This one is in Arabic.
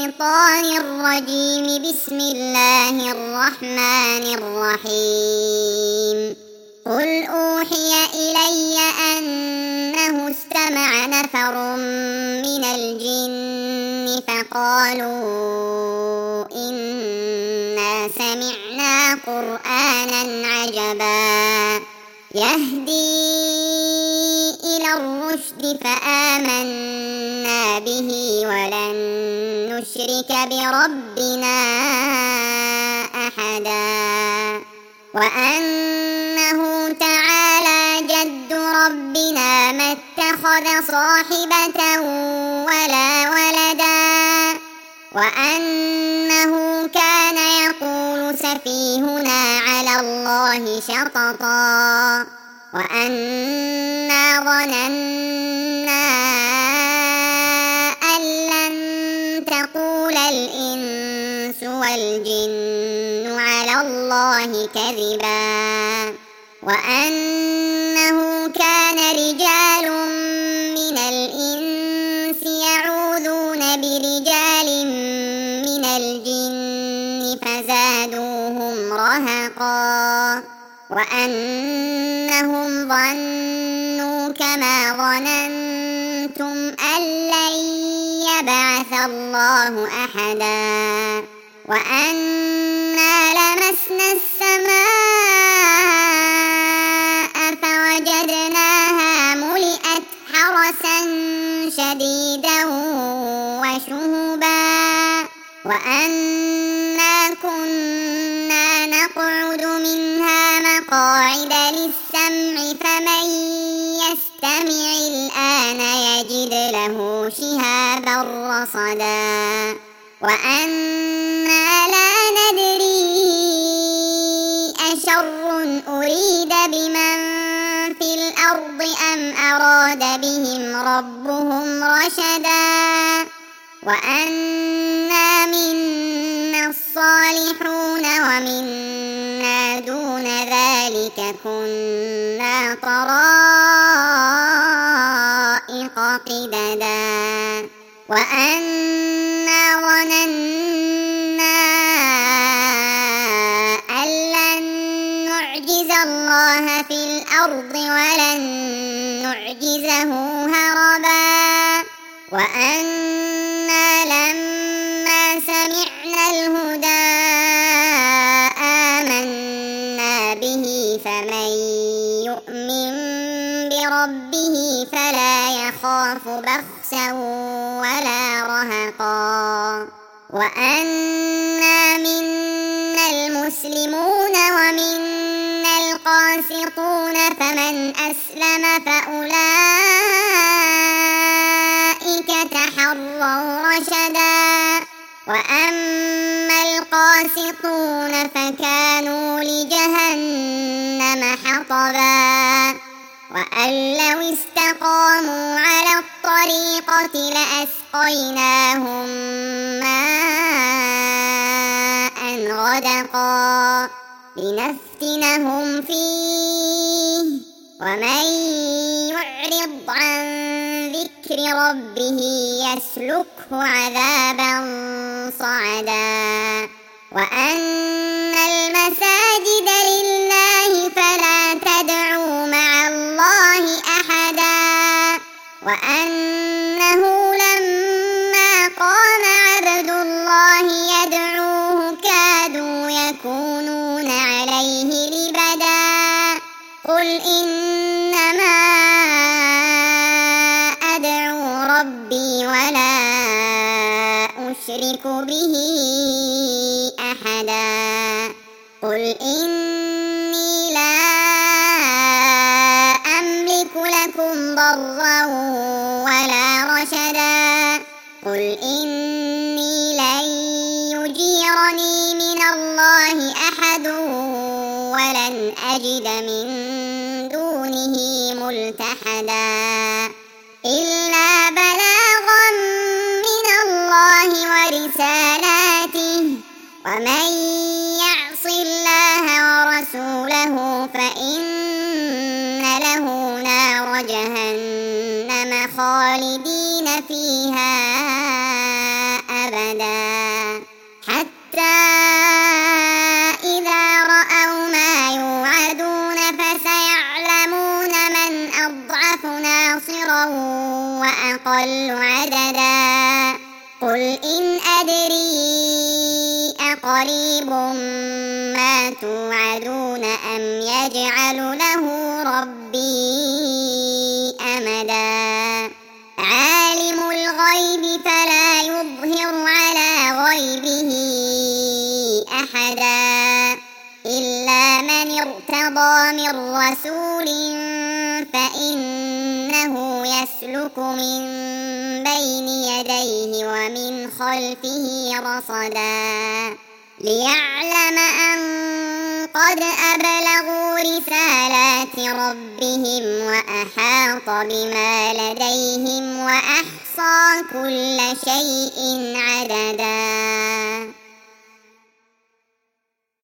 الشيطان الرجيم. بسم الله الرحمن الرحيم. قل أوحي إلي أنه استمع نفر من الجن فقالوا إنا سمعنا قرآنا عجبا يهدي إلى الرشد فآمنا به ولن نشرك بربنا أحدا وأنه تعالى جد ربنا ما اتخذ صاحبة ولا ولدا وأنه كان يقول سفيهنا على الله شططا وأنا ظننا أن لن تقول الإنس والجن على الله كذبا وأنه كان رجال من الإنس يعوذون برجال من الجن فزادوهم رهقا وأنهم ظنوا كما ظننتم أن لن يبعث الله أحدا وأنا لمسنا السماء فوجدناها ملئت حرسا شديدا وشهبا وأنا كنا نقعد منها مقاعد للسمع فمن يستمع الآن يجد له شهابا رصدا وأنا لا ندري أشر أريد بمن في الأرض أم أراد بهم ربهم رشدا وأنا منا الصالحون ومنا دون ذلك كنا طرائق قددا وأنا ظننا أن لن نعجز الله في الأرض ولن نعجزه هربا وأنا لما سمعنا الهدى آمنا به فمن يؤمن بربه فلا يخاف بخسا ولا رهقا وأنا منا المسلمون ومنا القاسطون فمن أسلم فأولئك تحروا رشدا وأما القاسطون فكانوا لجهنم حطبا وأن لو استقاموا على الطريقة لأسقيناهم ماء غدقا لنفتنهم فيه ومن يعرض عن ذكر ربه يسلكه عذابا صعدا وأن المساجد لله فلا تدعوا مع الله أحدا وأنه لما قام عبد الله يدعوه كادوا يكونون عليه لبدا قل إنما أدعو ربي ولا أشرك به أحدا قل إني لا أملك لكم ضرا ولا رشدا قل إني لن يجيرني من الله أحد ولن أجد من دونه ملتحدا إلا بلاغا من الله ورسالاته ومن يعص الله ورسوله فإن له نار جهنم خالدين فيها أبدا حتى إذا رأوا ما يوعدون فسيعلمون من أضعف ناصرا وأقل عددا قل إن أدري أقريب ما توعدون أم يجعل له ربي أمدا عالم الغيب فلا يظهر على غيبه أحدا إلا من ارتضى من رسول فإنه يسلك من بين يديه ومن خلفه رصدا ليعلم أن قد أبلغوا رسالات ربهم وأحاط بما لديهم وأحصى كل شيء عددا.